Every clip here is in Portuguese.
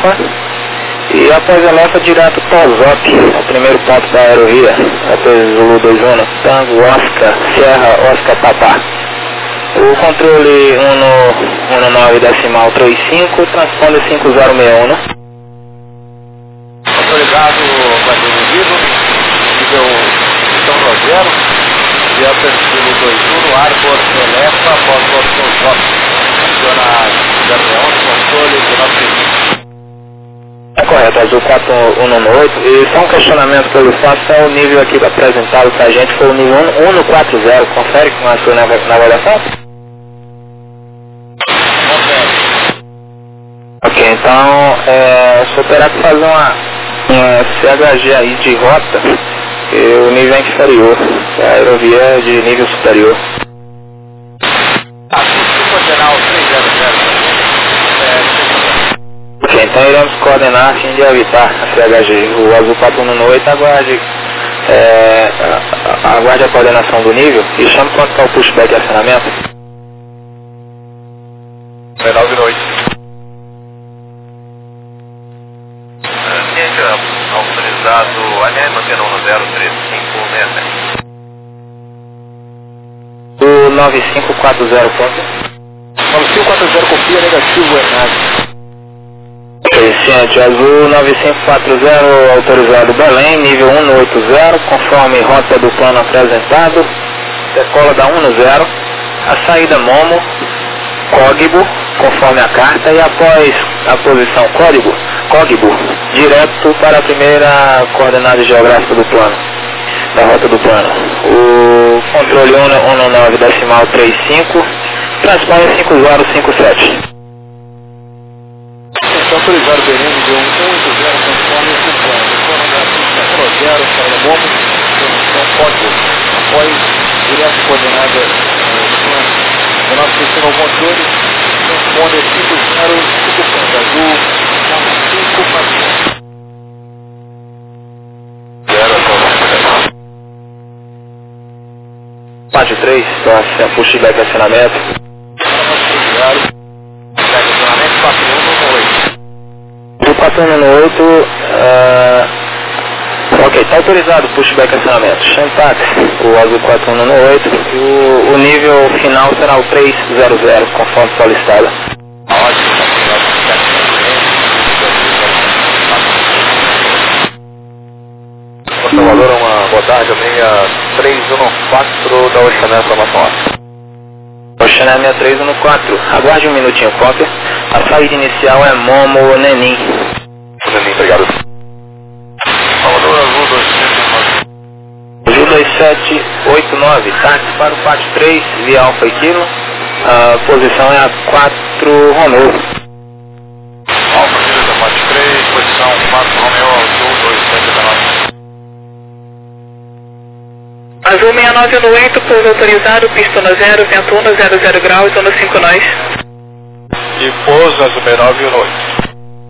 Elefa. E após Elefa, direto Tozop, o primeiro ponto da aerovia. Após Zulu 21, Tango, Oscar, Sierra, Oscar, Papá. O controle 119.35, transponder 5061. Autorizado, Guardião nível São Rogério, via perfil 21, Arbor, Elefa, pós-Boston Top. Aciona 011, controle 19. É correto, Azul 4118. E só um questionamento que eu lhe faço, é o nível aqui apresentado pra gente, foi o nível 140. Confere com a sua navegação? Ok, então, o senhor terá que fazer uma CHG aí de rota, e o nível é inferior, a aerovia é de nível superior. Coordenal 300. Ok, então iremos coordenar a fim de evitar a CHG. O Azul 4118 aguarde a coordenação do nível e chame quanto está o pushback de acionamento. 9 noite. Autorizado ANEM, mantendo 103567. Do 9540 ponto. 9540 confia negativo, Hernani. Ciente, Azul 9540 autorizado Belém, nível 180, conforme rota do plano apresentado, decola da 10, a saída Momo, Código, conforme a carta, e após a posição Código, direto para a primeira coordenada geográfica do plano, da rota do plano. O controle 119.35, transpõe 5057. Autorizado Belém, nível 180, conforme o plano. Plano da São Rogério, saída Momo, posição Código. Após direto coordenada do plano. O nosso sistema ao controle responde 505 pontos. Azul 540. Parte 3, então, pushback de acionamento. Acionamento 4118. O 4118, ok, está autorizado o pushback de acionamento. Chantax, o Azul 4118, o nível final será o 300, conforme solicitado. Ótimo. Salvador, uma boa tarde, a linha 314 da Oceané, informação alta. Oceané 6314, aguarde um minutinho, cópia. A saída inicial é Momo Nenim. Nenim, obrigado. Salvador, Azul 2789, táxi para o Pátio 3, via Alfa e Kilo. A posição é a 4 Romeo. Alfa Kilo da Pátio 3, posição 4 Romeo, Azul 2719. Azul 6918, pouso autorizado, pista no 0, vento 1, 00 graus, zona 5 nós. E pouso Azul 6918.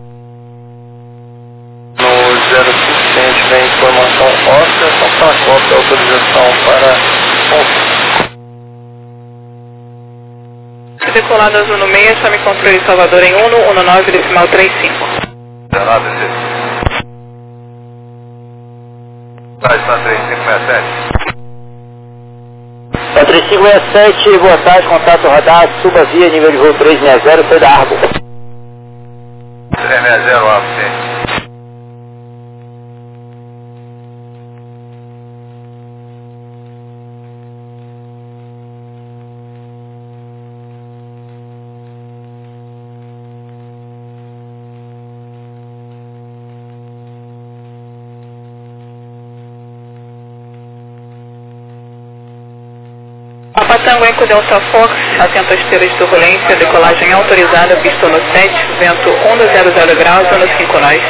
No 05 ciente vem informação Oscar, só para a cópia, autorização para Decolado Azul no meio, chame controle Salvador em 119.35. 19, Traz para 3567. 3567, boa tarde, contato rodado, suba via, nível de voo 360, foi da Argo. 360, AFC. Papatango Eco Delta Fox, atento às esteiras de turbulência, decolagem autorizada, pista no 7, vento 1, 00 graus, zona 5 nós.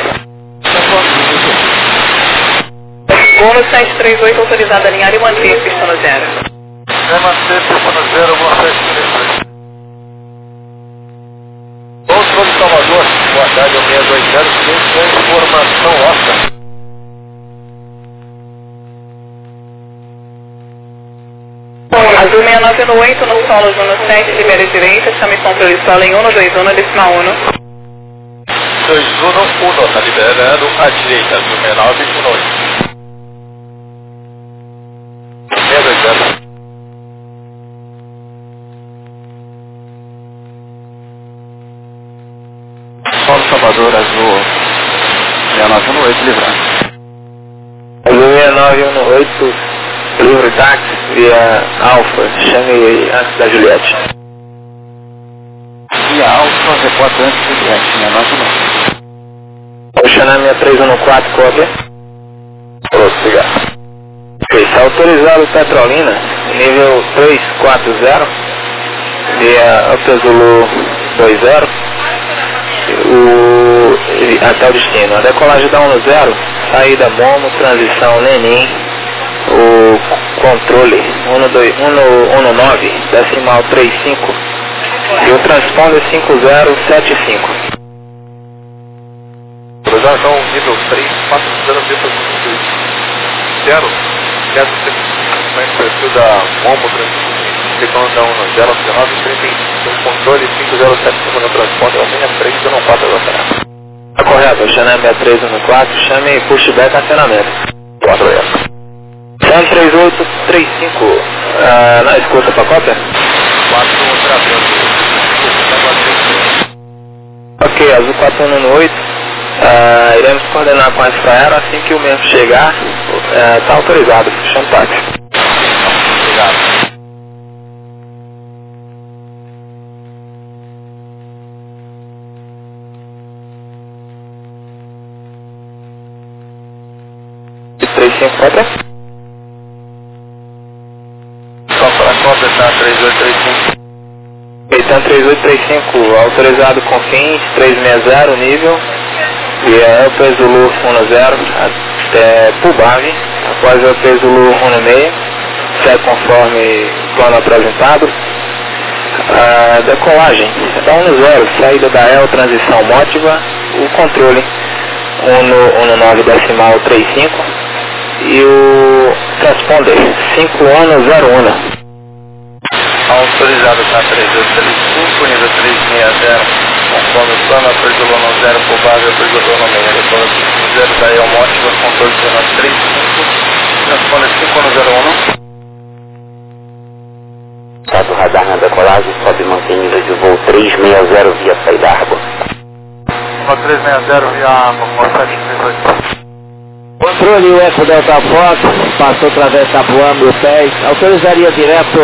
Bônus 738, autorizado a alinhar e manter, pista no 0. Manter, pista no 0, boa 738. Controle Salvador, boa tarde, ao 620, informação Oscar. Azul 6918, no solo, zona 7, primeira direita, chame controle solo em 121, decimal 1. 221, está liberando à direita, do 6918. 620. Paulo Salvador, Azul 6918, livrando. Azul 6918, livre táxi via Alfa, chame antes da Juliette. Via Alfa, repórter antes da Juliette, 6919. Oceanam 6314, cópia. Prossiga. Ok, está autorizado Petrolina, nível 340, via Alfa Zulu 20, até o destino. A decolagem da 10, saída Momo, transição Lenin, o controle 119, decimal 35, e o transponder 5075. Autorização nível 3, 400 quero ser perfil da Momo, secando da 10, 19, 35, controle 5075 no transponder, 6314 acionamento. Tá correto, Oceanam 6314, chame pushback acionamento. 4 horas. 13835, na escuta para cópia? 4 travendo. Ok, Azul 4118, iremos coordenar com a Israel assim que o mesmo chegar, está autorizado, chama o táxi. Obrigado. Cópia? Só para a cópia está 3835. Então 3835, autorizado com fins 360, nível, e é o peso Zulu 10 até Pubave, após o peso Zulu 16, segue conforme plano apresentado. Decolagem, da 10, saída da EL, transição mótiva, o controle 19 decimal 35 e o transponder 5101. Autorizado está 3835, nível 360, conforme o plano apertolou 0, provável apertolou no meio, depois 0 da EL mótiva, controle 1935, transponder 5101. Estado radar na decolagem, sobe e mantém nível de voo 360 via saída água. 360 via água, 738. Controle o Eco Delta Fox, passou através da Tapuã, 1000 pés, autorizaria direto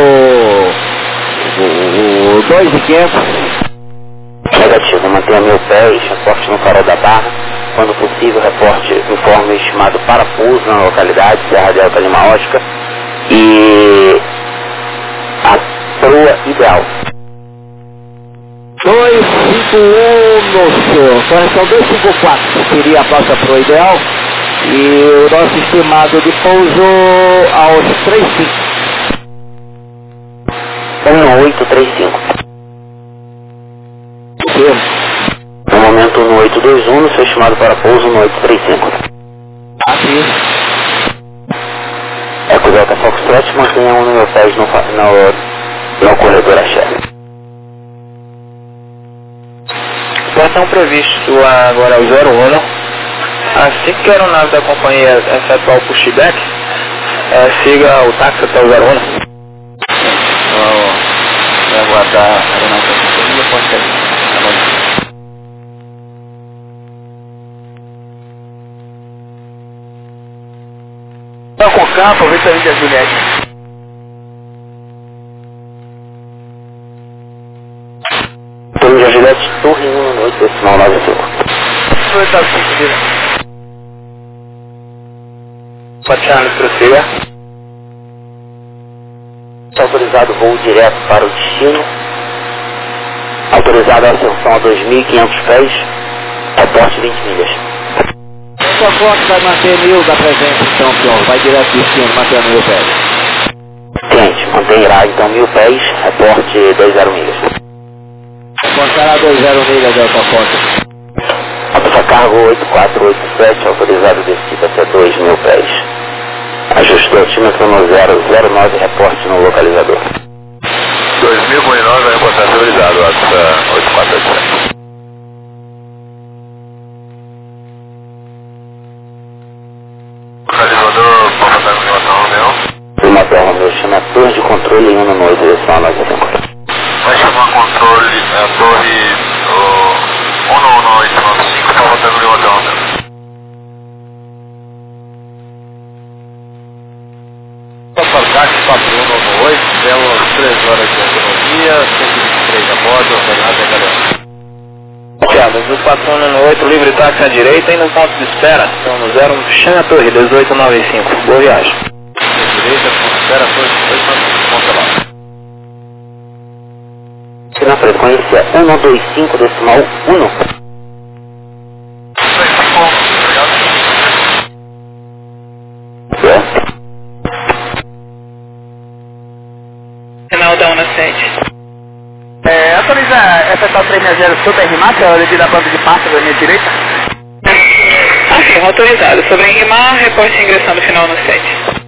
o 2500. Negativo, mantenha 1000 pés, reporte no farol da Barra. Quando possível, reporte informe estimado parafuso na localidade, Serra Delta Lima Ótica. E a proa ideal. 251, correção 254, seria a nossa proa ideal. E o nosso estimado de pouso aos 35. 1835. Sim. No momento no 821, no seu estimado para pouso no 835. Aqui. Eco Delta Foxtrot, mantenha 1000 pés no corredor axé. Portão previsto agora ao 01. Assim que a aeronave da companhia efetuar o pushback, siga o táxi até o 01. Vai aguardar a aeronave da companhia, pode ser. Tá com capa, vê se a gente é Juliette. Torre de Juliette, Torre 1 no 8, decimal 95. Foi tá assim, Charles, prossiga. Autorizado voo direto para o destino. Autorizado a ascensão a 2.500 pés. Reporte 20 milhas. Sua foto vai manter 1000 da presença, então, senhor. Vai direto do destino, manter 1000 pés. Cliente, manterá então 1000 pés. Reporte 20 milhas. Contará 20 milhas da sua foto. Alta cargo 8487, autorizado descida até 2.000 pés. Ajustou altímetro no 009, reporte no localizador. 2009 é reportagem autorizado, 8487. Lima Hotel Romeu, chama torre de controle em 118,95. Vai chamar controle, a torre 11895, está voltando Lima Hotel Romeu. Passaporte 4198, temos 3 horas de autonomia, 123 a bordo, ordenado e galera. Piadas, o 4198, livre táxi à direita e no ponto de espera, então no 0, chama a torre, 1895, boa viagem. À direita, ponto de espera, torre 1895, ponta lá. Na frequência 125 decimal 1. Final da 17. Autoriza FSL 360 Super RMAC, a origem da banda de pasta da minha direita. Afirma autorizado. Sobre enrimar, reporte ingressando final no 7.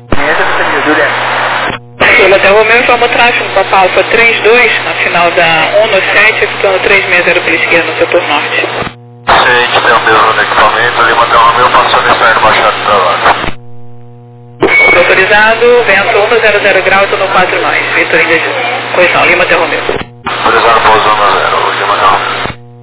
Sul até Romeu, informa o tráfego no Papa Alfa 32, na final da 1 no 7, efetuando 360 pela esquerda no setor norte. Gente, tem o mesmo no equipamento, Lima Hotel Romeu, passando externo, baixado para lá. Autorizado, vento 100 graus, no 4 mais. Vitor Índia, correção, Lima Hotel Romeu. Autorizado, pouso 10, Lima Hotel Romeu.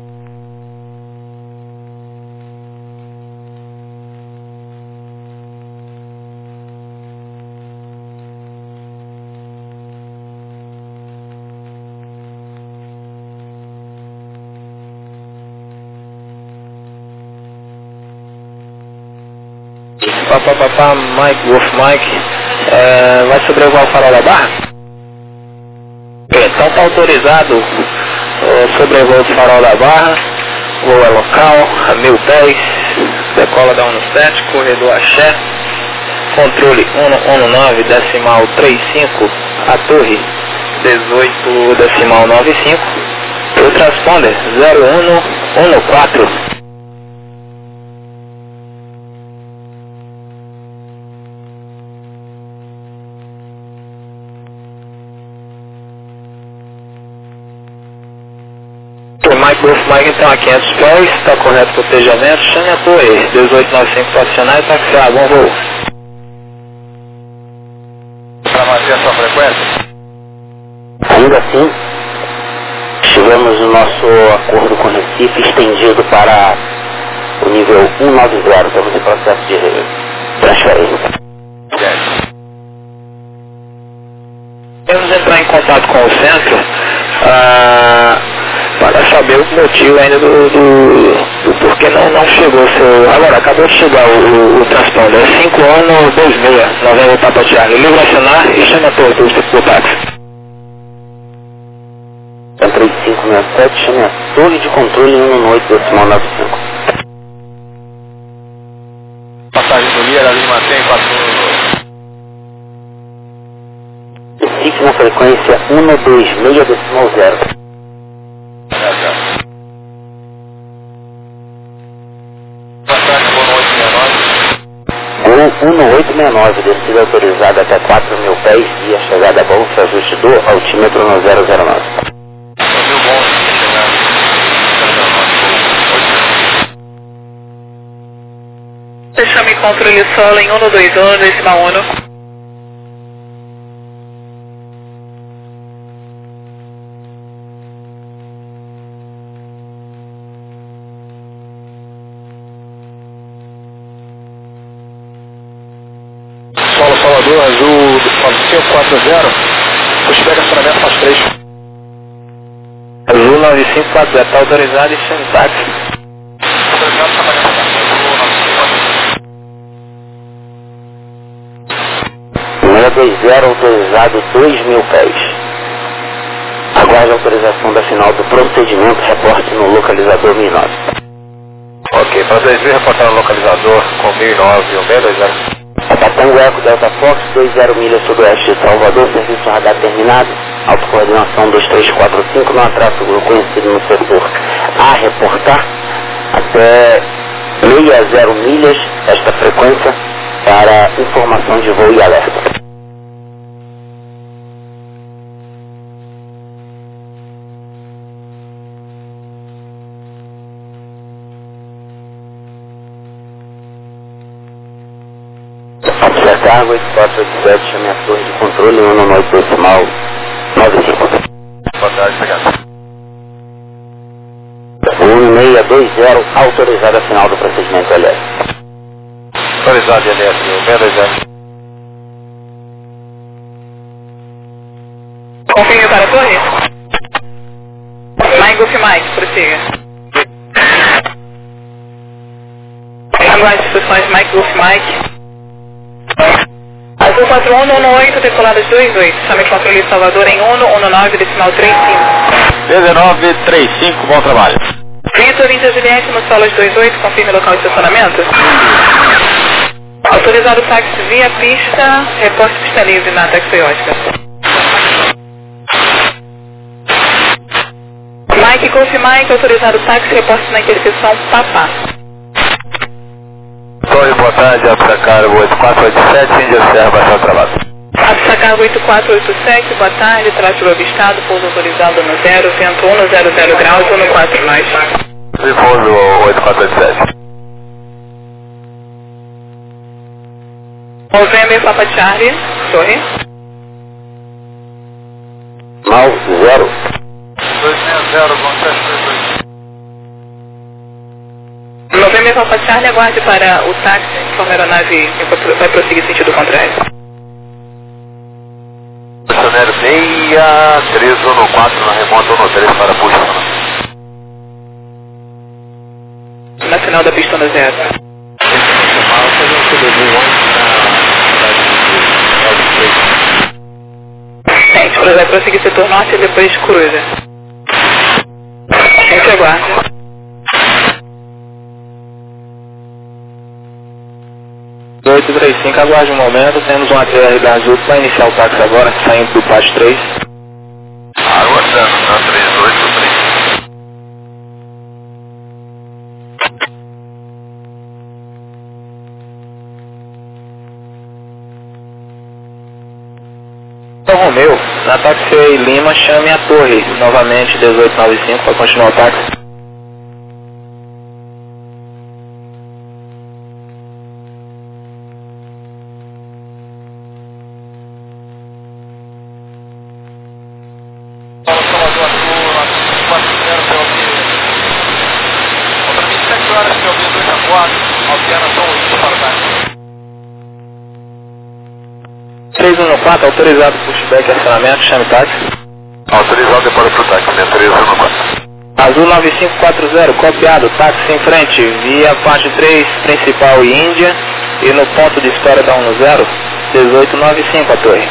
Papapá, Mike, Wolf Mike, vai sobrevoar o farol da Barra? Então está autorizado o sobrevoo do farol da Barra, voo é local, a 1010, decola da 17, corredor Axé, controle 119 decimal 35, a torre 18 decimal 95, e o transponder 0114. Mike Wolf Mike, então a 500 pés, está correto cotejamento, chame a torre, 1895 posicionar e taxiar, bom voo. Para manter a sua frequência? Ainda assim, tivemos o nosso acordo com Recife estendido para o nível 190, estamos em processo de transferência. Vamos entrar em contato com o centro para saber o motivo ainda do porquê não chegou o seu... Agora, acabou de chegar o transponder, 5 anos, 26, Novembro Tapatiaga. Livre acionar e chama a torre do táxi. 3567, chame a torre de controle 118,95. Passagem do Lira, Lima tem 412. Recife na frequência 126,0. Passagem Gol 869. Gol 1869, descida autorizada até 4.000 pés e a chegada a bolsa ajuste do altímetro no 009. Brasil bom, Chame controle solo em 121, decimal 1. Solo Salvador, azul 540, pushback acionamento faz 3. Azul 9540, está autorizado e chama o táxi. Autorizado, trabalhando Azul 620, autorizado 2.000 pés. Aguarde a autorização da final do procedimento, reporte no localizador 1009. Ok, para 2000 reportar no localizador com 1009 e 620. Tango Eco Delta Fox, 20 milhas sudoeste de Salvador, serviço radar terminado, autocoordenação 2345, não atraso grupo conhecido no setor a reportar, até 60 milhas, esta frequência, para informação de voo e alerta. Cargo 8487, chame a torre de controle 198.95. Boa tarde, obrigado. 1620, autorizado a final do procedimento LS. Autorizado, LS, 620. Confirme para a torre. Mike Golf Mike, prossiga. Aguarde instruções Mike Golf Mike. Azul 41118, decoladas 28. Chame controle Salvador em 119, decimal 35. 1935, bom trabalho. Vitor Índia Juliette, no Solas 28, confirme local de estacionamento. Autorizado o táxi via pista, reporte pista livre na táxi Oscar. Mike Golf Mike, autorizado o táxi, reporte na interseção Papá. Torre, boa tarde, Apsa Cargo 8487, Índia Serra, Baixão Travado. Apsa Cargo 8487, boa tarde, tráfego avistado, pouso autorizado no 0, vento 100 graus, 14 nós. E pouso 8487. November Papa Charlie, torre. Mal 0. 260, bom teste. November Papa Charlie, aguarde para o táxi, informe a aeronave vai prosseguir sentido contrário. Missionário 6314 na remota 13 para puxa. Na final da pista no 0. Gente, vai prosseguir setor norte e depois cruza. Gente, aguarde. Aguarde um momento, temos um ATR da Azul para iniciar o táxi agora, saindo do PAT 3. Aguardando, na 383. Então, Romeu, na táxi Lima, chame a torre, novamente 1895 para continuar o táxi. Autorizado pushback e acionamento, chame táxi. Autorizado para o táxi, 314. Azul 9540, copiado, táxi em frente, via parte 3, principal e Índia, e no ponto de espera da 10, 1895 a torre.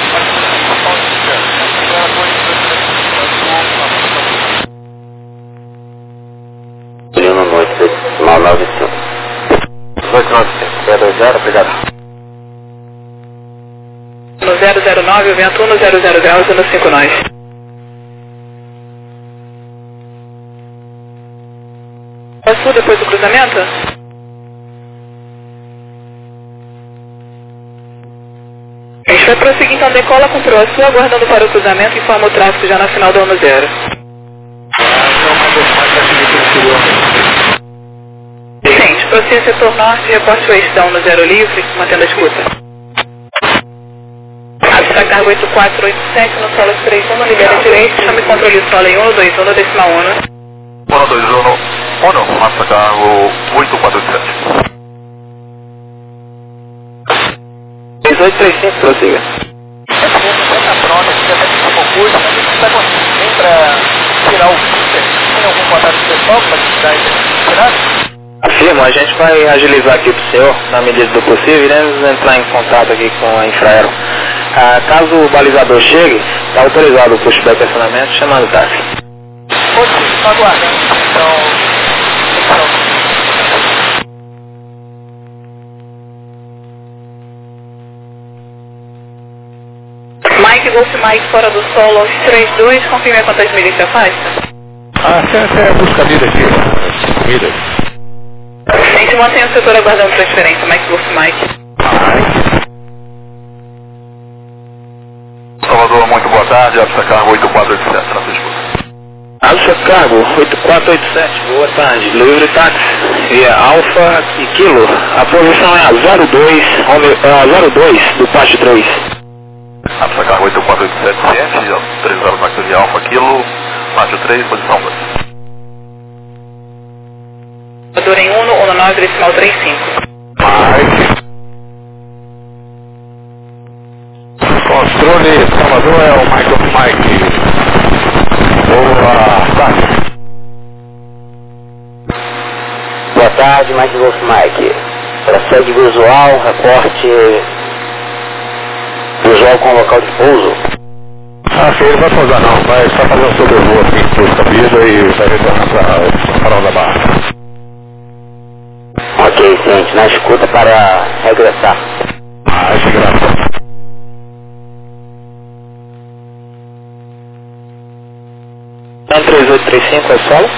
Uma noite, mal 95. 1895, 620, obrigado. No 009, o vento 100 graus, no 5 nós. Sul depois do cruzamento? A gente vai prosseguir, então decola com o Pro Sul, aguardando para o cruzamento e informa o tráfego já na final do 10. Gente, prossiga setor norte, reporte o eixo da 10 livre, mantendo a escuta. Apsa Cargo 8487, no solo 31, libera direito, chame controle solo em 121, decimal 1. 121, Apsa Cargo 8487. 1835, prossiga. Essa pronta, se até que concurso, mas a gente está conseguindo para tirar o filter. Tem algum contato pessoal para tirar isso? Afirmo, a gente vai agilizar aqui para o senhor, na medida do possível, iremos entrar em contato aqui com a Infraero. Caso o balizador chegue, está autorizado o pushback de acionamento, chamando o táxi. Pode estar aguardando, então... Mike Golf Mike fora do solo, 32, confirme quantas milhas se afasta. Essa é a busca vida aqui, milhas. A gente mantém o setor aguardando transferência, Mike Golf Mike. Salvador, muito boa tarde, Apsa Cargo 8487, na sua escuta. Alfa Cargo 8487, boa tarde, livre táxi, via Alfa e Kilo, a posição é a 02 do Pátio 3. Alfa Cargo 8487, ciente, autorizado táxi de Alfa Kilo, Pátio 3, posição 2. Salvador em 119 decimal 35. Mike. Controle Salvador é o Mike. Boa tarde. Boa tarde, Mike Golf Mike. Prossegue visual, reporte visual com o local de pouso. Ele vai pousar não, vai só fazer um sobrevoo aqui em Cruz Cabida e vai retornar para Farol da Barra. Ok, ciente, na escuta para regressar. Graças. TAN 3835 é solo?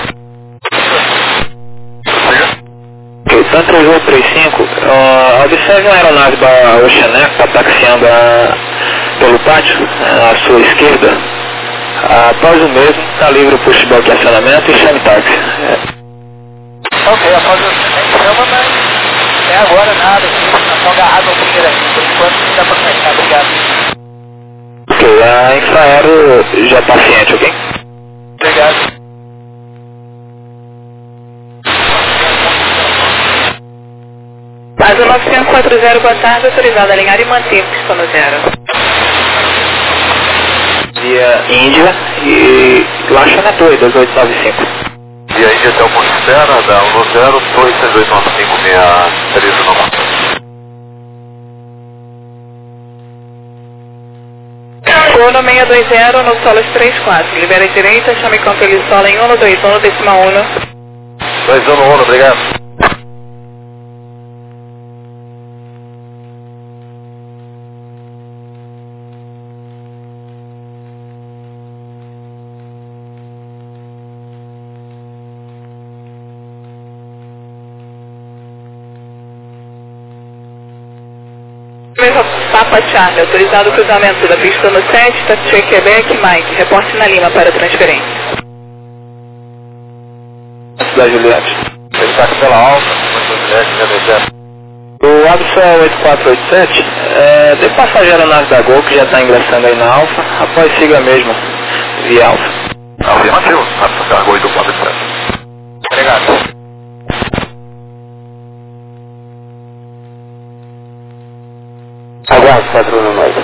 Ok, TAN 3835, observe uma aeronave da Oceaneer que está taxiando pelo pátio, à sua esquerda. Após o mesmo, está livre o pushback e acionamento e chame táxi. Ok, após o chama, mas até agora nada, está só agarrado ao primeiro aqui, por enquanto não dá para fechar, obrigado. Ok, a Infraero já está ciente, ok? Obrigado. Azul 940, boa tarde, autorizado a alinhar e manter pista no 0. Via Índia e Lacha na Torre 2895. E aí até o ponto de espera, da 10, 2689563 Corno 620 no Solos 34. Libera a direita, chame controle solo em 121 decimal 1. 211, obrigado. Papa Charlie, autorizado o cruzamento da pista no 7, Taxi Quebec, Mike. Reporte na Lima para transferência. Cidade Juliette. Ele está pela alta, O Absa 8487, tem passageiro na nave da Gol que já está ingressando aí na Alfa, após siga mesmo, via Alfa. Afirmativo, Alfa Cargo 8487. Obrigado. Aguarde, patrulha noite.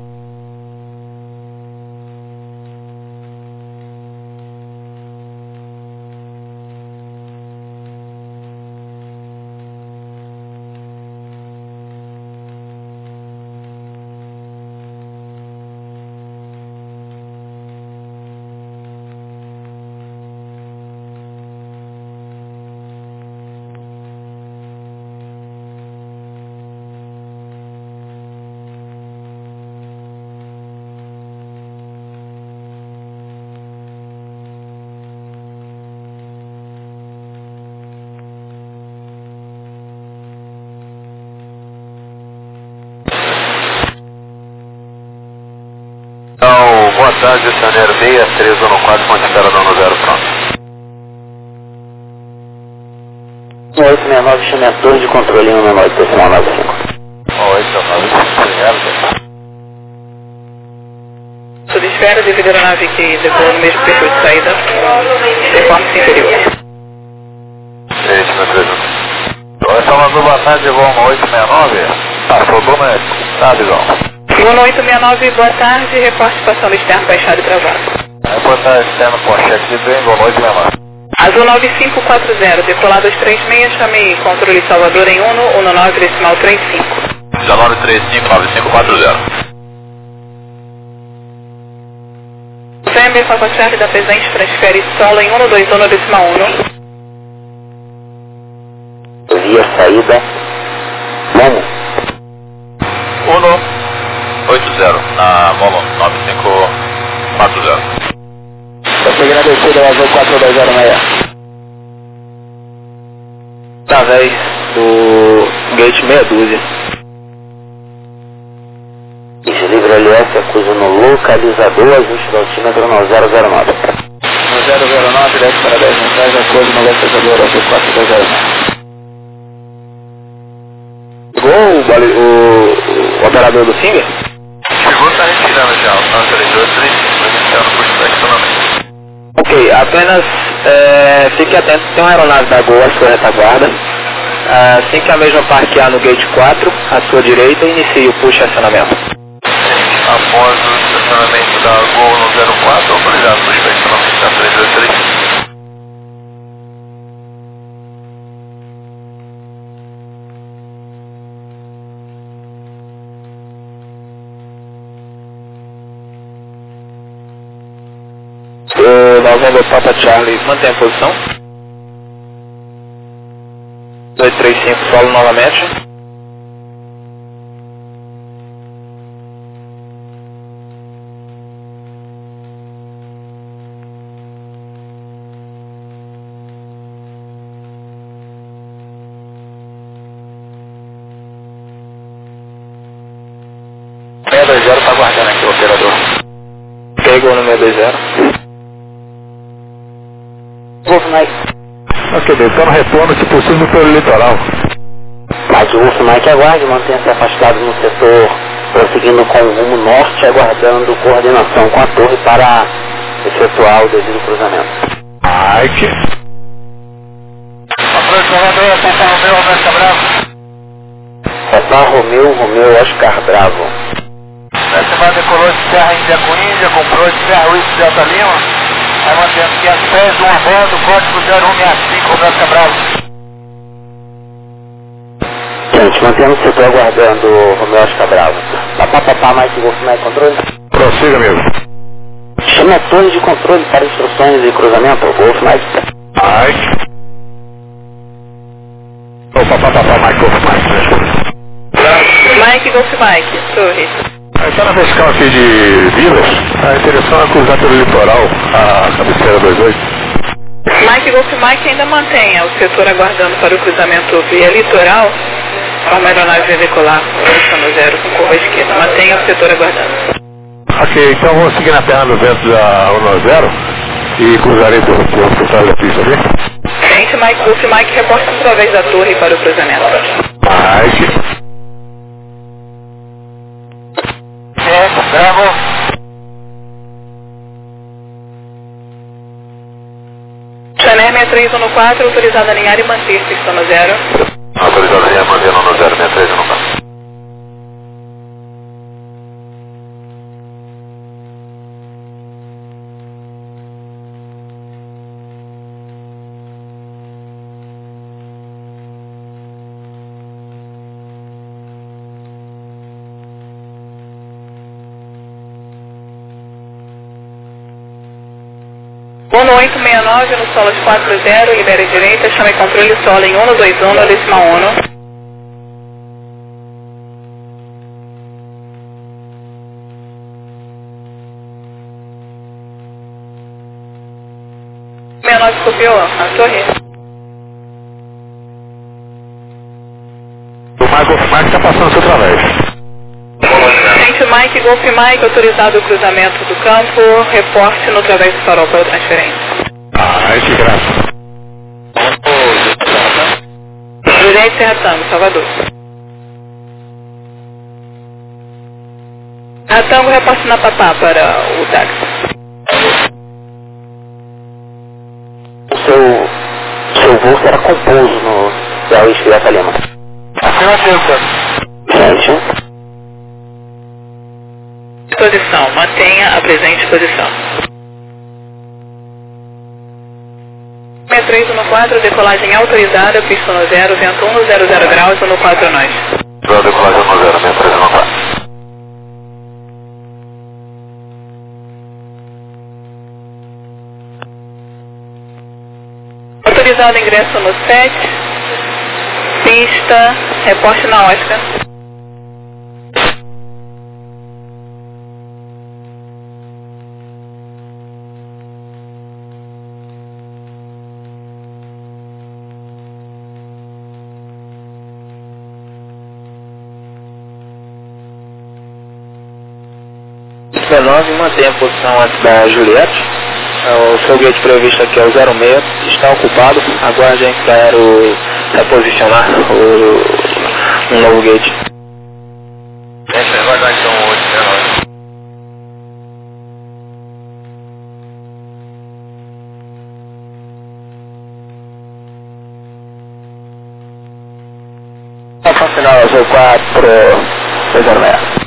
Então, boa tarde, Janeiro 6314, ponte espera dando 0, pronto. 869, chame torre de controle 119, decimal 95. 869, obrigado. Tudo espera devido à aeronave que decola no mesmo perfil de saída, performance inferior. Gente, meu Deus. Oi, Salvador, boa tarde, voo 869. Passou do momento. Tá, Visão. Segundo 869, boa tarde, reporte passando externo baixado e travado. Reportar externo com cheque de voo 869. Azul 9540, decolar 236, chame controle Salvador em 119 decimal 35. 1935-9540. November, Papa Charlie da presente, transfere solo em 121 decimal 1. Via saída, Momo. 180, na Momo, 9540. Você agradecido ao Azul 4206. Através do gate meia dúzia. Isso, livre LS, acusa no localizador, ajuste do altímetro no 009. No 009, 10 para 10 mensagem, acordo no localizador ao 4209. Chegou o operador do Singer? Chegou, está retirando já, o 93235, para iniciar no curso de estacionamento. Ok, apenas fique atento, tem uma aeronave da Gol à sua retaguarda. Assim que a mesma parquear no gate 4, à sua direita, inicie o push de acionamento. Após o estacionamento da Gol no 04, autorizado para o estacionamento da 3235. Novembro Papa Charlie, mantém a posição. 235, solo novamente. Está aguardando aqui o operador. Pegou no 620. Wolf Mike. Ok, bem, então retorno, se possível, pelo litoral. Mas o Wolf Mike aguarde, mantenha-se afastado no setor, prosseguindo com o rumo norte, aguardando coordenação com a torre para efetuar o devido cruzamento. Mike. Aproximador, Papa Romeu, Oscar Bravo. Papa Romeu, Oscar Bravo. Essa decolou de Serra Índia com Índia, comprou de Serra Whisky Delta Lima. Aí mantendo aqui as pés, um aberto, código 0165, Oscar Bravo. Gente, mantendo o setor aguardando o Romeu Oscar Bravo. Papá, Mike Wolf Mike, controle. Prossiga mesmo. Chame a torre de controle para instruções de cruzamento, Wolf Mike. Mike. Papá, Mike, Wolf Mike. Mike, Golf Mike, torre. Está na vertical aqui de Vilas, a intenção é cruzar pelo litoral, a cabeceira 28. Mike, Golf Mike ainda mantenha o setor aguardando para o cruzamento via litoral, para uma aeronave decolar, no 0 com curva esquerda. Mantenha o setor aguardando. Ok, então vou seguir na perna do vento da 190 e cruzarei pelo litoral da pista ali. Gente, Mike, Golf Mike, reporta através da torre para o cruzamento. Mike. Bravo. Chanel 6314, autorizado a alinhar e manter-se, estou no 0. Autorizado a alinhar e manter no 063 no 4. Bono 869 no solo 40, libere direita, chame controle solo em 121, decimal 1. Copiou a torre? O Mike está passando seu através. Gente, Mike, Golf Mike, autorizado o cruzamento do campo, reporte no través do farol para a transferência. Que graça. Presidente Serra Tango, Salvador. Serra Tango, reporte na Papá para o táxi. O seu voo será composto no Serra Whisky Delta Lima. Afirmativo, Gente. Posição, mantenha a presente posição. 6314, decolagem autorizada, pista no 0, vento 100 graus, no 4 nós. Decolagem no 0, 6314. Autorizado ingresso no 7, pista, reporte na Oscar. Mantenha a posição antes da Juliette. O seu gate previsto aqui é o 06, está ocupado, aguarde a Infraero reposicionar um novo gate. Gente, vai dar então 809. Ação final, azul 4, 206.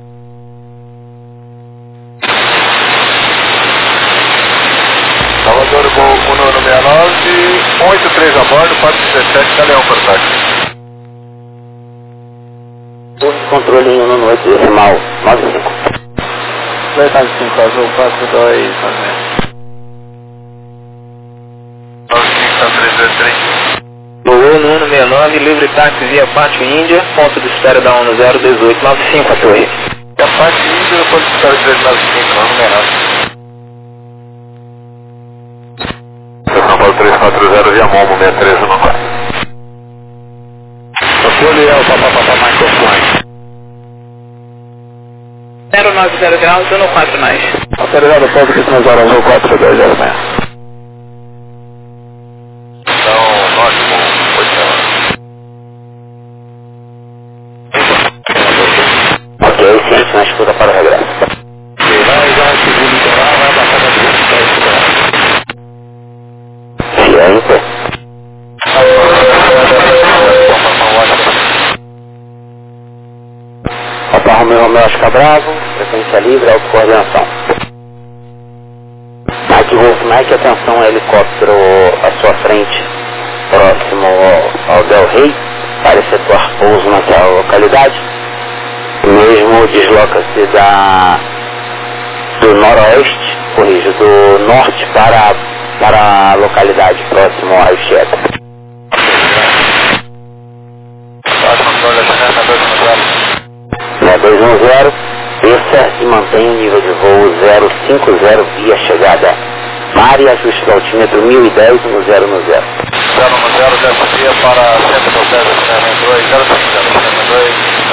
Salvador, voo 1969, 183 a bordo, 417, Galeão para táxi. Controle 198, decimal 95. 295, azul 42, 95, 323. Voou no 169, livre táxi via Pátio Índia, ponto de espera da 101895 a torre. E a parte índia, eu posso estar 395, não, não é nada. São Paulo 340 via Momo 6314. Controle é o papapá Michael Flight. 090 graus, 14 mais. Autorizado ponto que nos horas azul 4206. Então, ótimo, 8 Ok, ciente na escuta para o regresso. Vai usar o segundo litoral, vai abaixar da direita. Ciente. Alfa Romeo Oscar Bravo, frequência livre, autocoordenação. Mike Wolf Mike, atenção, helicóptero à sua frente, próximo ao Del Rey, para efetuar pouso naquela localidade. O mesmo desloca-se do noroeste, corrijo, do norte para a localidade próximo ao Chieta. Tá, 210, desça e mantenha o nível de voo 050 via chegada. Mare, ajuste do altímetro 1010 no 0 no 0. 0 no 0, descia para centro do César, 092, 052,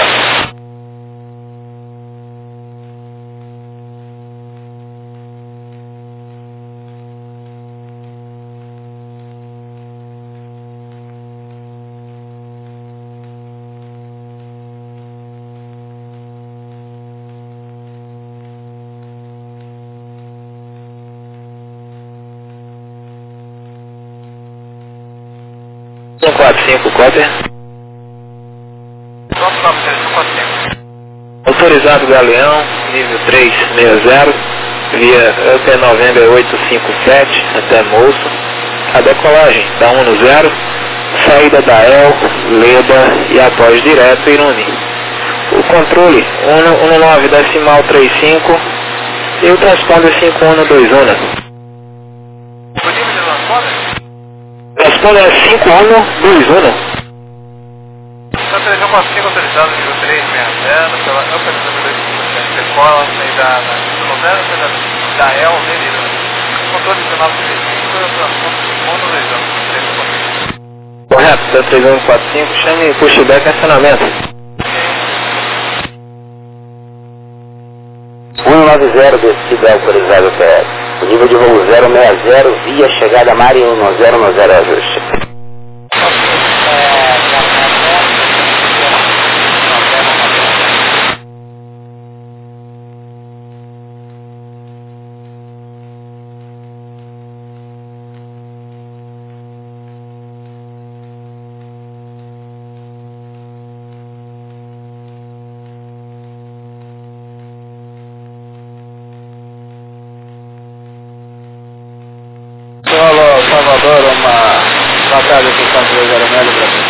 Tá. 145, cópia. Pronto, 945. Autorizado Galeão, nível 360, via UP November 857 até Moço. A decolagem da 10, saída da El, Leda e após direto Irune. O controle 19 decimal 35 e o transponder 5121. O nível de transponder? Transponder é 5121. Então, 345 autorizado, nível 360, pela UP 257, decola, saída da El, Leda, controle 1935, eu transporte 5121. Correto, da 3145, chame pushback acionamento. 190, descida autorizado PR. O nível de voo 060 via chegada Mare 10 no 0 ajuste. Solo Salvador, uma batalha com 4206 Brasil.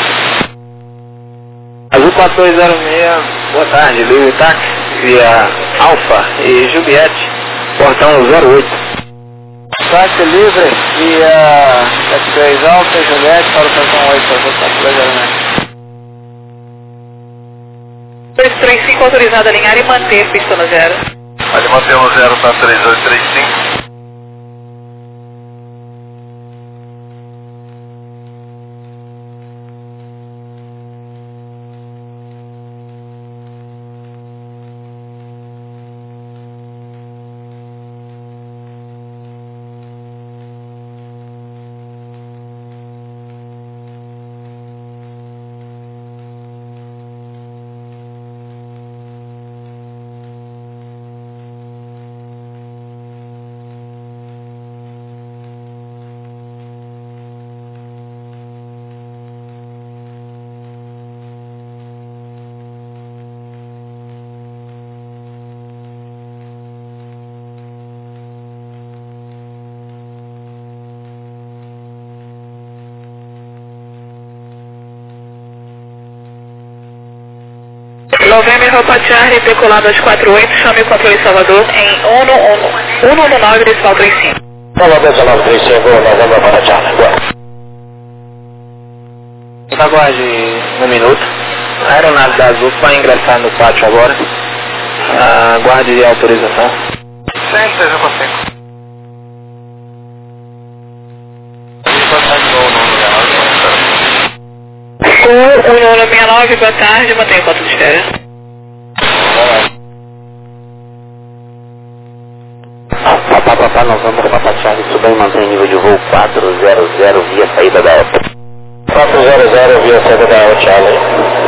Azul 4206, boa tarde, livre táxi via Alfa e Juliette, portão 08. Táxi livre via X3 Alfa e Juliette para o portão 8, Azul 4206. 235 autorizado a alinhar e manter pista no 0. Ali mantemos 0 para 3235. Novembro Roupa Charlie, decolado às 48, chame o controle Salvador em 119 decimal 35. Salvador, decimal 35, Novembro Roupa Charlie. Aguarde um minuto. A aeronave da Azul vai ingressar no pátio agora. Aguarde a autorização. Sim, seja consigo. Com o 169, boa tarde, mantenha o ponto de espera. Papá, Novembro, Papa Charlie, suba e mantém nível de voo 400 via saída da Alta. 400 via saída da Alta, Charlie.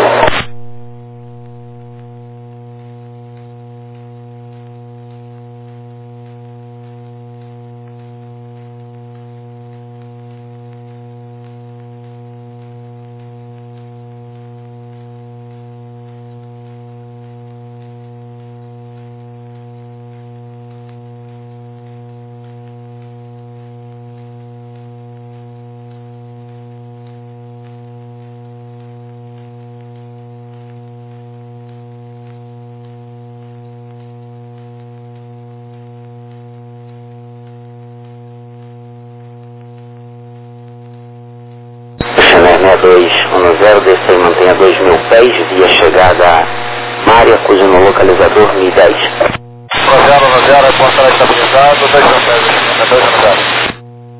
Chanel 6210, desça e mantenha 2.000 pés via chegada a Mária, cujo no localizador Mi 10. 90, ponto estabilizado, 290.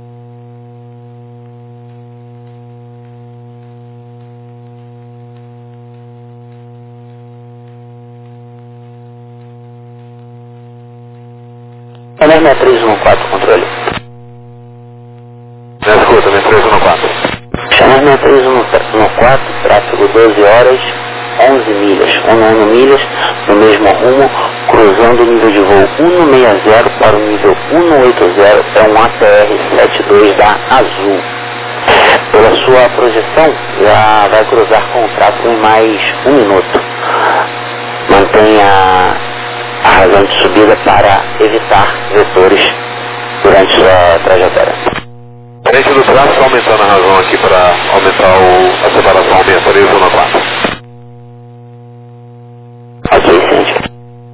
Chanel 6314, controle. Me escuta, 6314. Chanel 6314, tráfego 12 horas, 11 milhas, 11 milhas, no mesmo rumo, cruzando o nível de voo 160 para o nível 180, é um ATR-72 da Azul. Pela sua projeção, já vai cruzar com o tráfego em mais 1 minuto. Mantenha a razão de subida para evitar vetores durante sua trajetória. Frente do tráfego aumentando a razão aqui para aumentar a separação 6314. Ok, Cindy.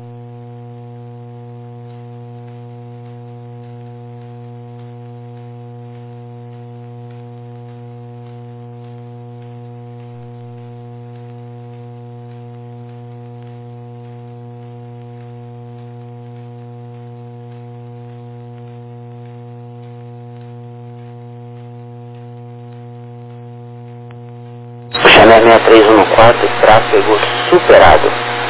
Chanel 6314, tráfego superado.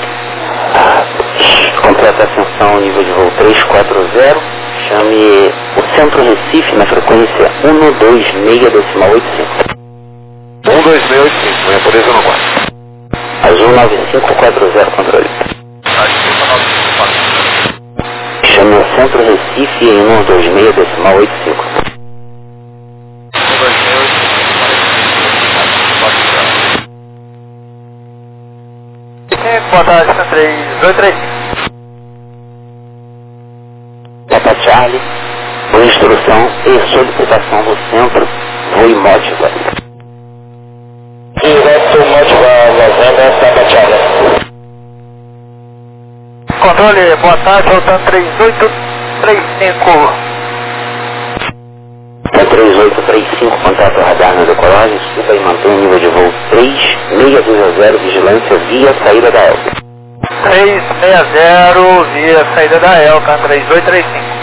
Completa a ascensão nível de voo 340, chame o Centro Recife na frequência 126,85. 12685, é por isso no 4. Azul 9540, controle. Chame o Centro Recife em 126,85. Boa tarde, 3235. Papa Charlie, por instrução e solicitação do centro, voe Mótiva. Direto Mótiva, Novembro, Papa Charlie. Controle, boa tarde, voltando 3835. 3835, contato radar na decolagem, suba e mantenha o nível de voo 3620, vigilância via saída da Elca. 360 via saída da Elca, 3835.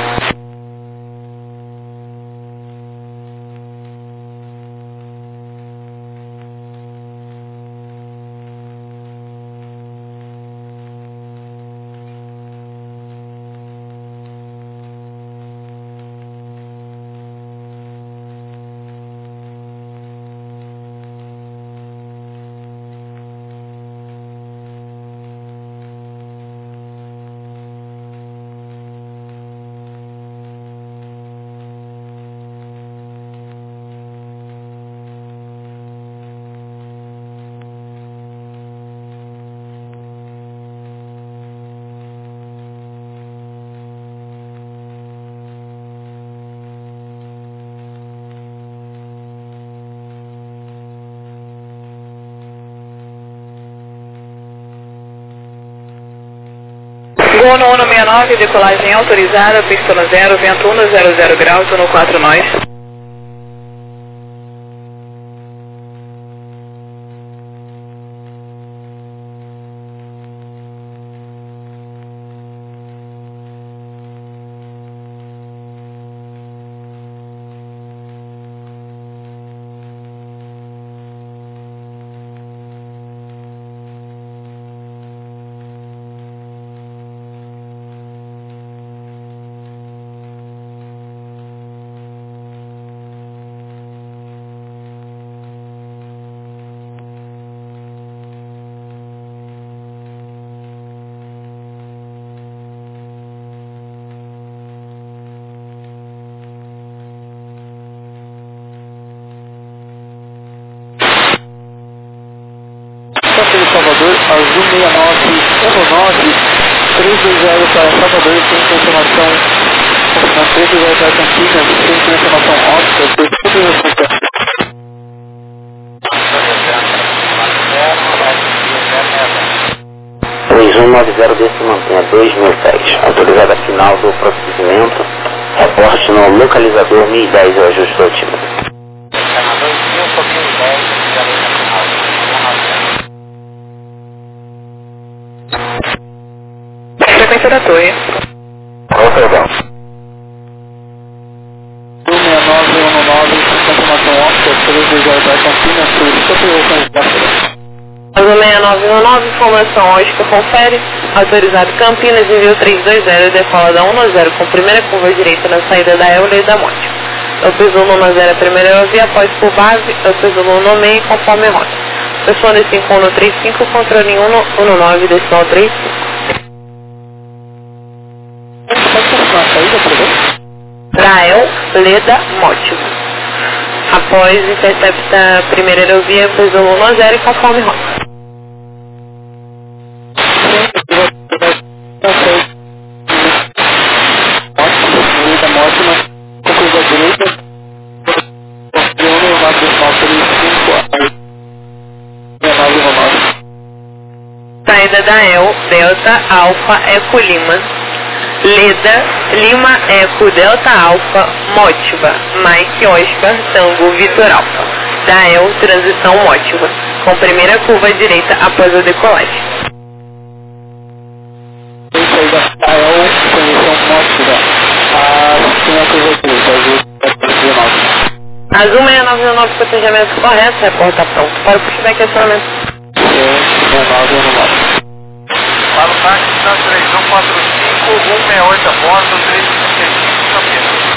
Voo no 169, decolagem autorizada, pista no 0, vento 100 graus, no 4 nós. Salvador, Azul 6919, 320 para Salvador, tem confirmação, confirmação 320 para Campinas, tem confirmação óptica, tem todas as confirmações. 3190 desse mantém a 2.000 pés. Autorizada final do procedimento. Reporte no localizador 1010 ao ajuste do altímetro. Frequência da torre. Qual perdão? 16919, confirmação óptica, 320 para Campinas, Azul 6919, informação ótica, confere. Autorizado Campinas, envio 320, decola da 10 com primeira curva direita na saída da Eula e da Monte. Eu piso no 10 a primeira via, após por base, eu piso no meio conforme rota. Pessoa de 5135, controle 119, decimal 35. Trael, Leda, Mótivo. Após intercepta a primeira aerovia, piso no 10 e conforme rota. Saída da El, Delta, Alfa, Eco Lima. Leda, Lima, Eco, Delta, Alfa, Mótiva, Mike, Oscar, Tango, Vitor, Alfa. Da El, transição Mótiva, com primeira curva direita após a decolagem. Saída da El, transição Mótiva, primeira curva direita, Azul 6919, cotejamento correto, reporta pronto para o pushback acionamento. 6919. Para o táxi, está 3145, 168 a bordo, 335 Campinas.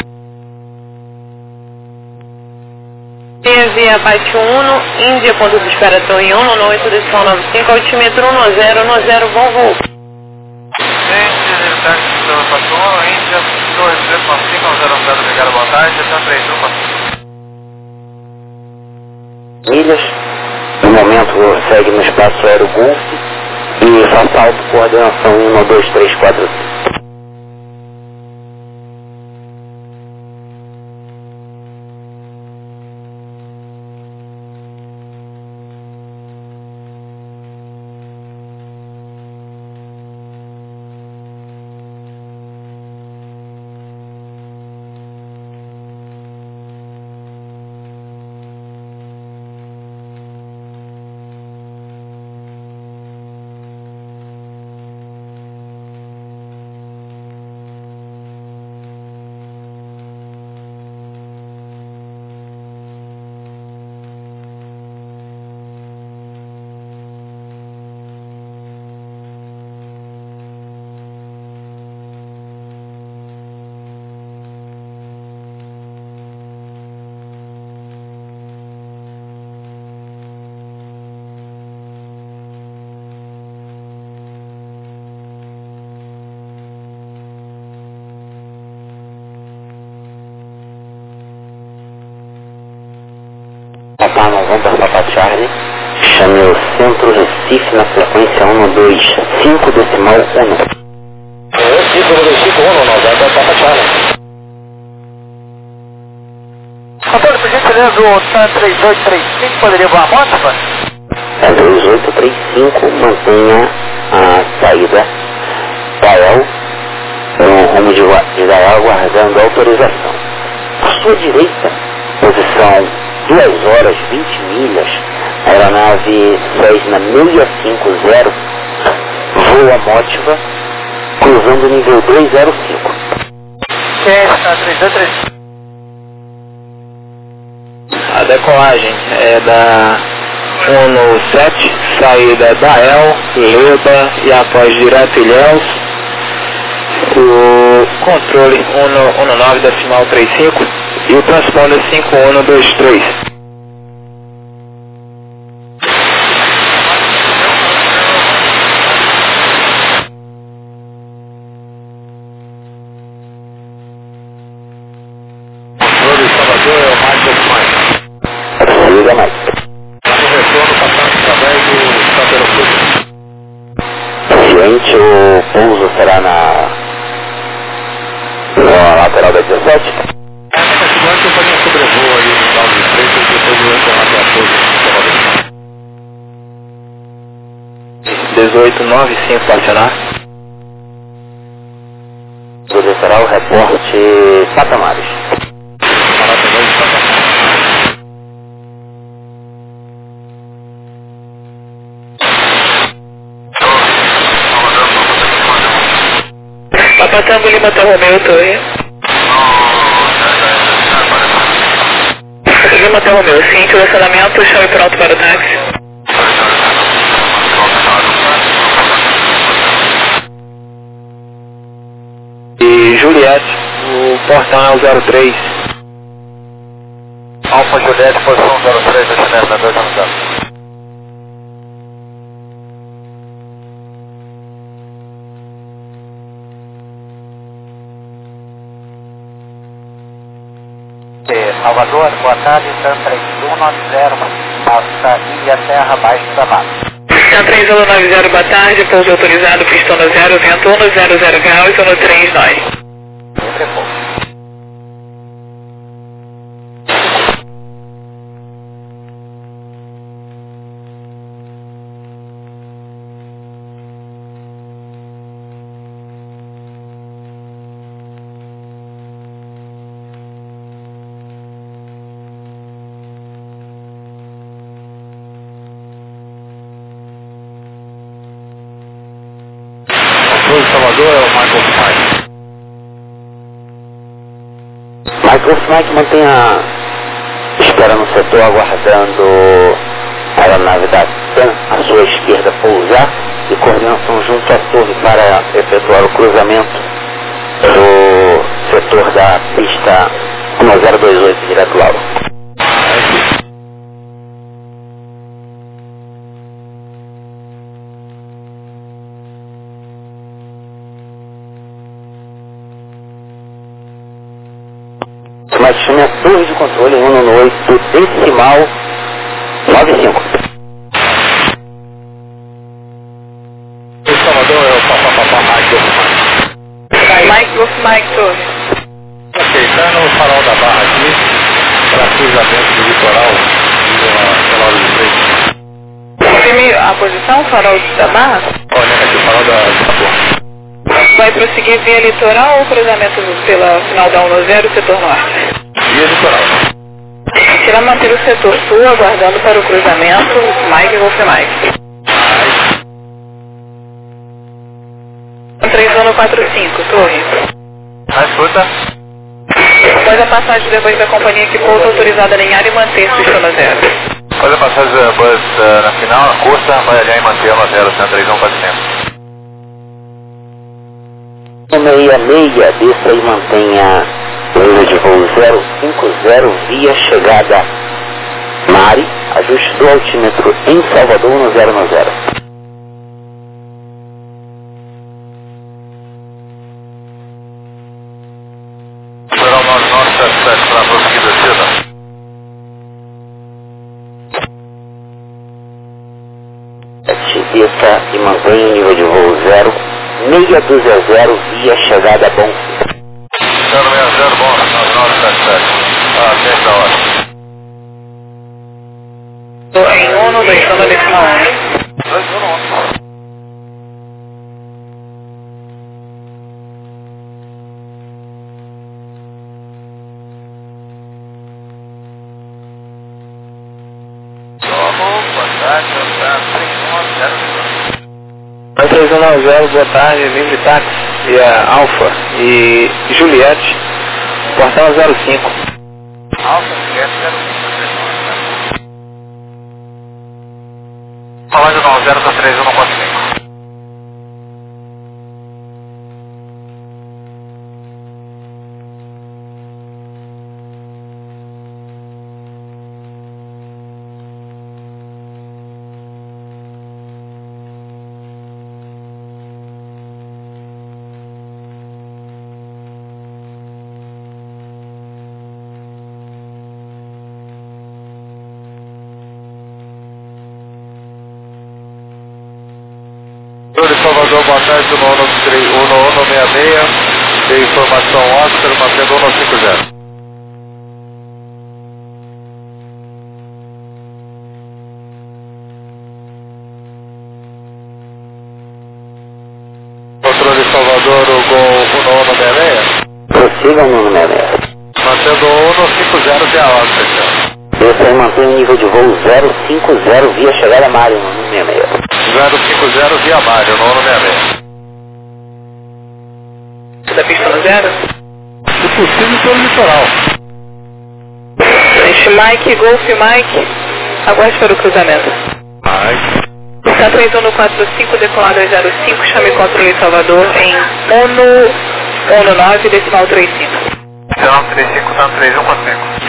Via abaixo 1, Índia, ponto de espera Torre 1, no 895, altímetro 10, Volvo. Gente, táxi, passou, Índia, 2395, 10, obrigado, boa tarde, até 3145. Milhas. No momento segue no espaço aéreo Gulf e faça autocoordenação 1, 2, 3, 4, 5. Papa November Papa Charlie, chame o centro Recife na frequência 125 decimal 1. Recife 125 November Papa Charlie. Antônio, por gentileza, o TAN 3835 poderia voar a Mótiva? É 3835, mantenha a saída Dael, no rumo de Dael, aguardando autorização. À sua direita, posição 2 horas 20 milhas, a aeronave Cessna 650 voa Motiva, cruzando o nível 205. Cessna 323. A decolagem é da 117, saída da El, Leba e após direto Ilhéus. O controle 119 decimal 35 e o transponder 5123. Controle Salvador é o Michael Smith. Liga mais. Está no retorno passando através do Santo Aeroporto. Gente, o pouso será na lateral da 17. Nesse momento eu faria um sobrevoo ali no Galo de Freitas e depois eu entro até a pouso em Salvador. 1895 para acionar. Será o reporte Patamares. Papa Tango Lima Romeu, Torre. Lima Romeu, sim, relacionamento, chave pronto para o táxi. E Juliette, o portão é o 03. Alfa Juliette, posição 03, descendente na 210. Salvador, boa tarde, TAM 3190, passa Ilha Terra, Baixo da Mata. TAM 3190, boa tarde, pouso autorizado, pistão no 0, vento 100 graus, 139. Sempre pouco. O Salvador é o Michael Smith. Michael Smith mantenha espera no setor aguardando a aeronave da TAM à sua esquerda pousar e coordenação junto à torre para efetuar o cruzamento do setor da pista 1028 direto Lauro. Smith chama a torre de controle 198 decimal 95. O Salvador é o Papapá Michael Smith. Mike Torre. Ok, está no farol da Barra aqui, para cruzamento do litoral, pela hora de Freitas. Confirme a posição, farol da Barra? Olha aqui, o farol da Porra. Vai prosseguir via litoral ou cruzamento pela final da 110, setor norte? Via litoral. Será manter o setor sul, aguardando para o cruzamento, Mike Golf Mike. 3145, torre. Escuta. Após a passagem depois da companhia que pousa autorizada a alinhar e manter pistão no 0. Após a passagem da bus na final, a cursa vai alinhar e manter a 0, 131.400. 166, desça e mantenha linha de voo 050 via chegada Mari, ajuste do altímetro em Salvador no 090. Será o 9977 para a prosseguir descida. Desça e mantenha o nível de voo 0620 via chegada Bom. 060, bom, 9977. Dentro da hora. Em 1, 2, toma decimal 1. Hotel 3190, boa tarde, livre táxi via Alfa e Juliette, portão 05. Alfa, Juliette 05. Falando 90 da 3145. Salvador, boa tarde, 1166, tem informação Oscar, mantendo 150. Controle Salvador, o Gol 1166. Prossiga no número 66. Mantendo 150 via Oscar. Esse aí mantém o nível de voo 050 via chegada Mário no número 66. 050 via Mário, no 166. Da pista no 0? Se possível, pelo litoral. Mike, Golf Mike, aguarde para o cruzamento. Mike. Está 3145, decolado 05, chame controle Salvador em 119, decimal 35. 1935, tá 3145.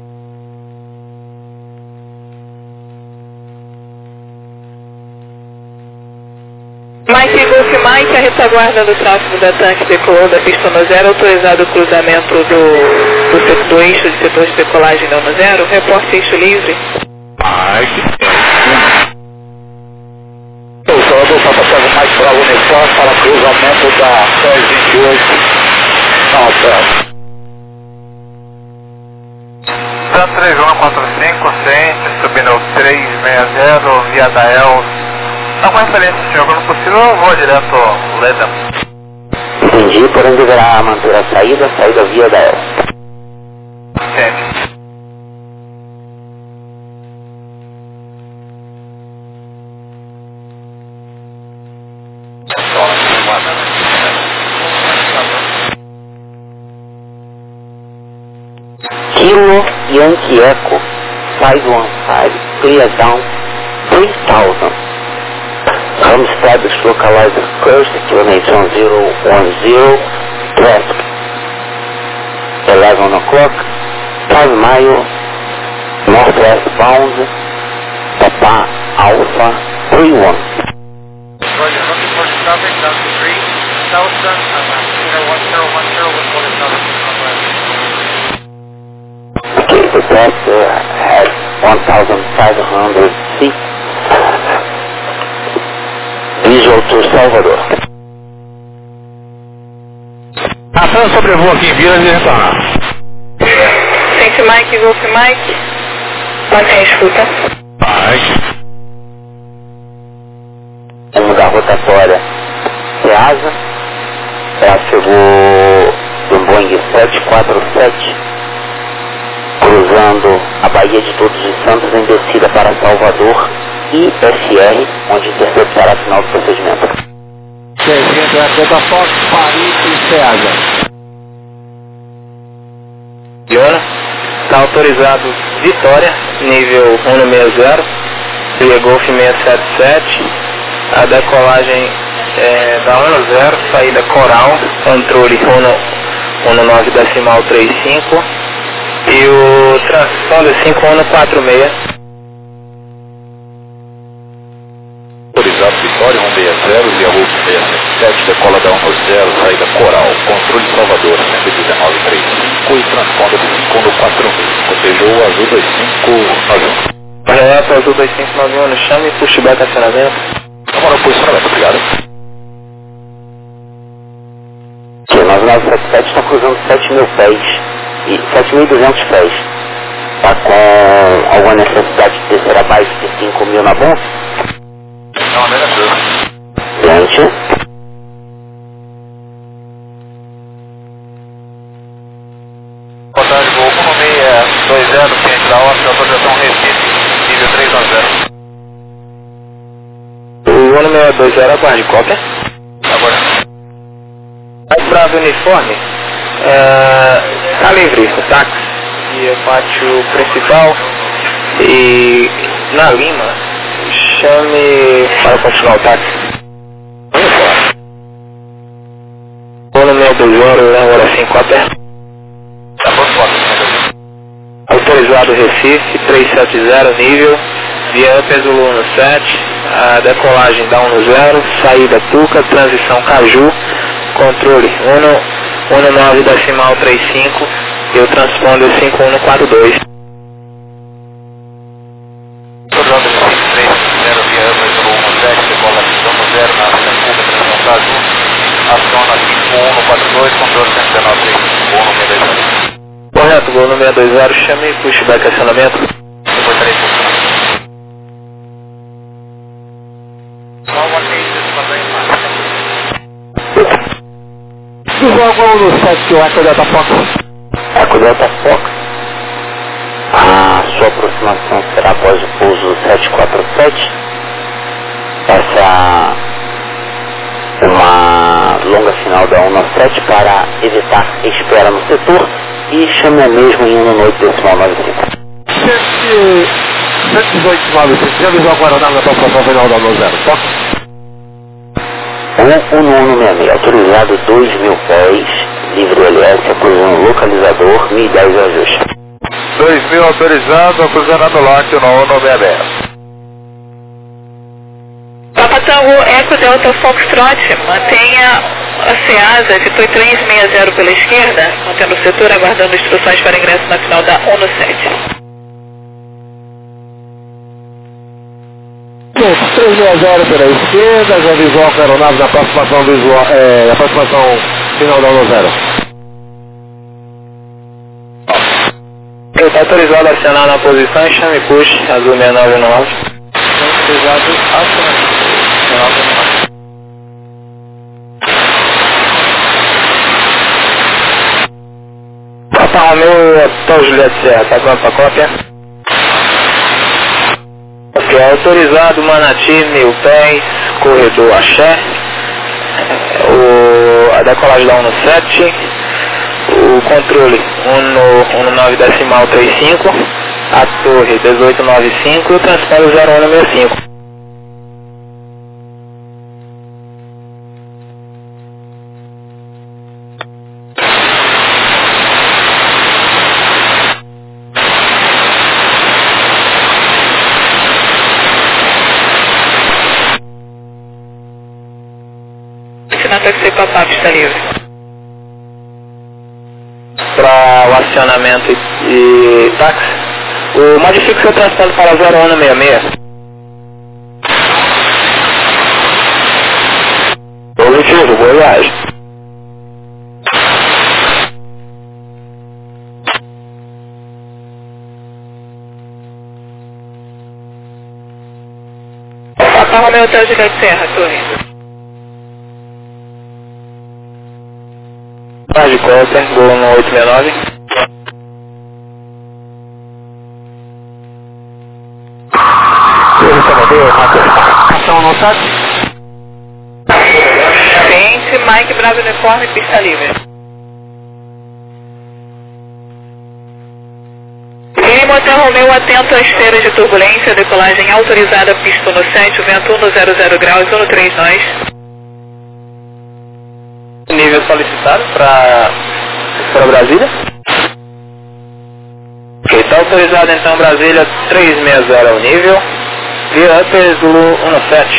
Mike, Golf Mike, a retaguarda do tráfego da tanque decolou da pista no 0, autorizado o cruzamento do eixo de setor de decolagem não no 0, reporte eixo livre. Mike. O Salvador está passando mais para o uniforme para cruzamento da 1028 na hotel. 3145, ciente, subindo 360, via Dael. Tá com referência, senhor, quando possível eu vou direto ao Leda. Entendi, porém deverá manter a saída via da El. Ciente. Kilo Yankee Echo 515, clear down 3000. Home established localizer first, QNH 1010, traffic 11 o'clock, 5 mile, northwest bound, Papa Alpha 31. Roger, looking for traffic down to 3, Southern, 1010 with what is Okay, the passenger has 1,500 feet. Visual to Salvador. Ação sobrevoa aqui em Vilas e retornar. Sente Mike, Golf Mike, mantém a escuta. Mike. Vamos da rotatória Ceasa, tráfego do Boeing 747, cruzando a Baía de Todos os Santos em descida para Salvador, IFR, onde interceptará final do procedimento. Seguindo a da Fox, Paris e Ceasa. Fiona, está autorizado Vitória, nível 160, via Golf 677, a decolagem da 10, saída Coral, controle 19 decimal 35 e o transponder 5146. Autorizado Vitória 160, via Wolf 677, decola da 10, saída Coral, controle Salvador 11935 e transponder 5140, cotejou azul 2591. Projeto azul 2591 no chame e pushback acionamento. Agora o posicionamento, obrigado. O 9977 está cruzando 7.000 pés e 7.200 pés. Está com alguma necessidade de descer abaixo de 5.000 na bolsa? Não, negativo. Gente. Boa tarde, voo 1620, ciente da órbita, autorização Recife, nível 310. Zulu 620, aguarde cópia. Agora. Bravo Uniforme, tá livre o táxi e o pátio principal e na Lima, chame para continuar o táxi. Zulu 620, agora sim, cópia. Tá bom, cópia. Autorizado Recife, 370 nível, via Upper Zulu 17, a decolagem da 10, saída Tuca, transição Caju, controle 19,35 e o transponder 5142. Autorizado Recife, 370 via Upper Zulu 17, decolagem da 10, na Tuca, transição Caju, aciona 5142, controle 119,35, Correto, Gol no 620, chame e pushback acionamento. Visual Gol no 7, o Eco Delta Fox. Eco Delta Fox. A sua aproximação será após o pouso 747. Essa é uma longa final da 197 para evitar espera no setor e chame mesmo em 1,895. 118,900, já avisou agora na aproximação final da 10, Fox? 11166, autorizado 2.000 pés, livre LS, acusando localizador, 1010 ajuste. 2.000 autorizado, acusando anulante no 166. Papa Tango Eco Delta Foxtrot, mantenha a CEASA de 360 pela esquerda, mantendo o setor, aguardando instruções para ingresso na final da 117. 360 pela esquerda, já visual com a aeronave na aproximação visual, na aproximação final da 10. Está autorizado a acionar na posição e chame push, azul 6919. Autorizado a acionar. Papa Romeu, Hotel Juliette Serra, tá pronto para cópia? Ok, autorizado Manati, 1000 pés, corredor Axé, a decolagem da 17, o controle 19,35, a torre 1895 e o transponder 0165. Táxi Papap está livre. Para o acionamento e táxi, modifique seu transporte para 0166. Positivo, boa viagem. Papa Romeu Hotel Juliette Serra, torre. De cópia, Gol no 869. Ação anotada? Gente, Mike Bravo Uniforme, pista livre. Game Hotel Romeu, atento às feiras de turbulência, decolagem autorizada, pista no 7, vento 100 graus, 13 nós. Nível solicitado para Brasília. Ok, está autorizado então Brasília 360 o nível, via Upper Zulu 17.